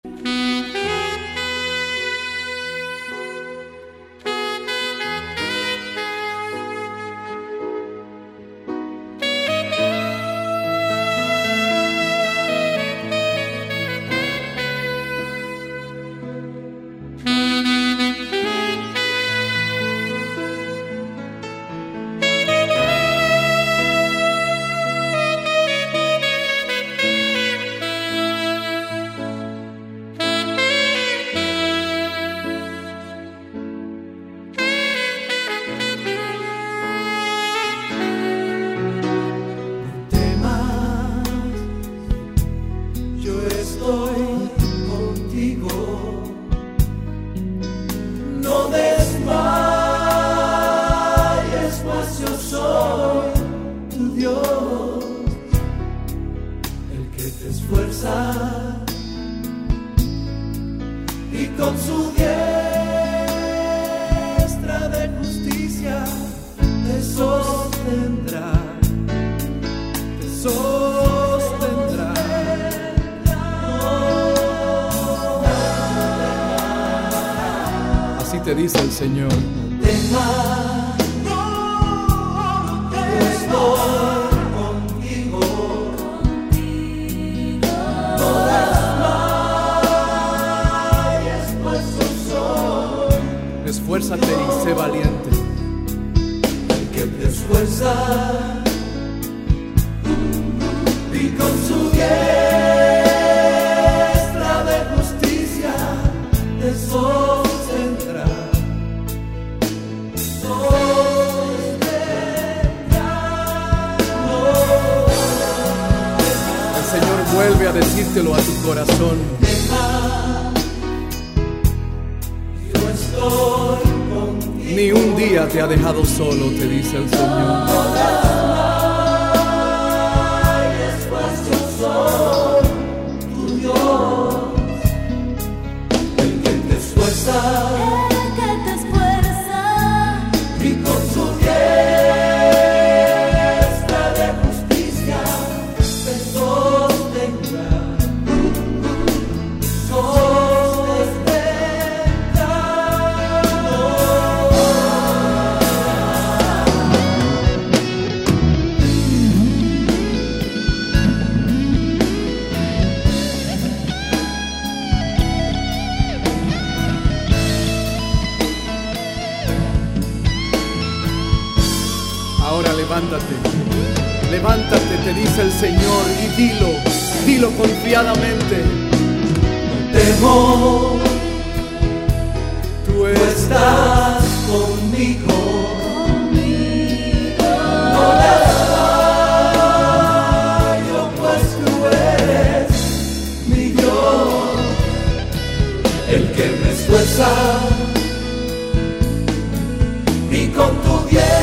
Te dice el Señor. Yo estoy contigo. No desmayes, pues yo soy. Esfuérzate y sé valiente. El que te esfuerza y con su diestra de justicia te sostendrá. Vuelve a decírtelo a tu corazón. Yo estoy contigo. Ni un día te ha dejado solo, te dice el Señor. No desmayes, pues yo soy tu Dios. El que te esfuerza y con su diestra de justicia te sostendrá. Ahora levántate, levántate, te dice el Señor, y dilo confiadamente. No temo, tú estás conmigo. No desmayo, pues tú eres mi Dios, el que me esfuerza y con tu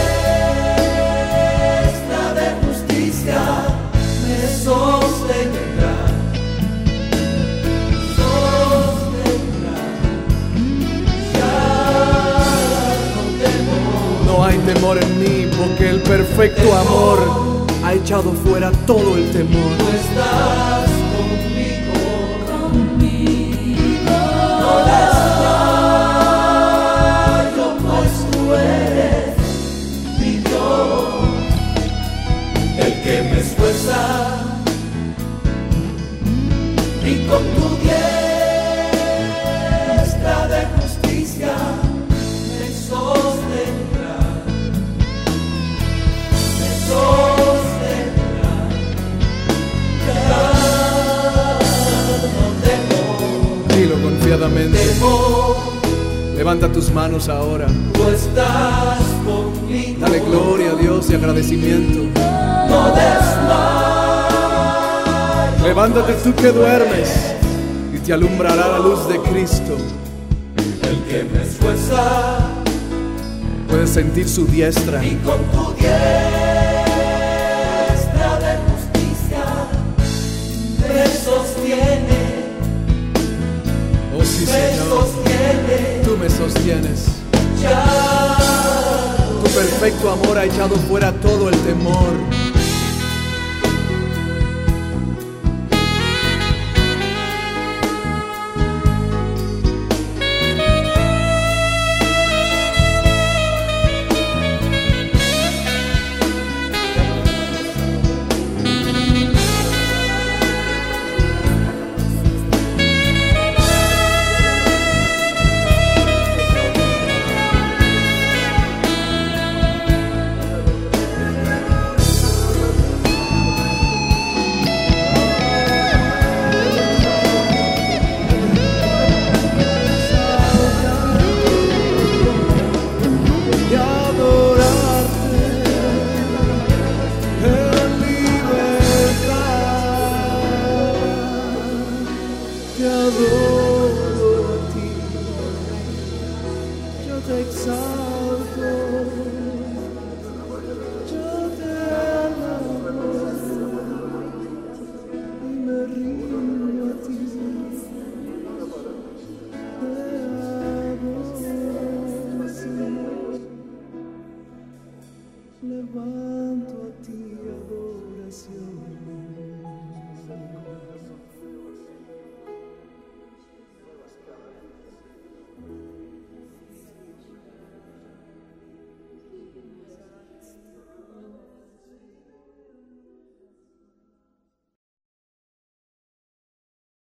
diestra de justicia me sostendrá. No hay temor en mí, porque el perfecto amor ha echado fuera todo el temor. Tú estás conmigo. No desmayo, pues tú eres mi Dios, el que me esfuerza y con tu diestra de justicia me sostendrá. Me sostendrá. Ya no temo. Dilo confiadamente. Temo, Levanta tus manos ahora. tú estás conmigo. Dale gloria a Dios y agradecimiento. No desmayes. Levántate tú que duermes y te alumbrará la luz de Cristo. El que me esfuerza Puedes sentir su diestra. y con tu diestra de justicia me sostiene. Oh sí, Me Señor, sostiene. tú me sostienes. Ya Tu perfecto amor ha echado fuera todo el temor. te adoro a ti, yo te exalto, yo te alabo y me rindo a ti, te adoro, Señor, levanto a ti adoración.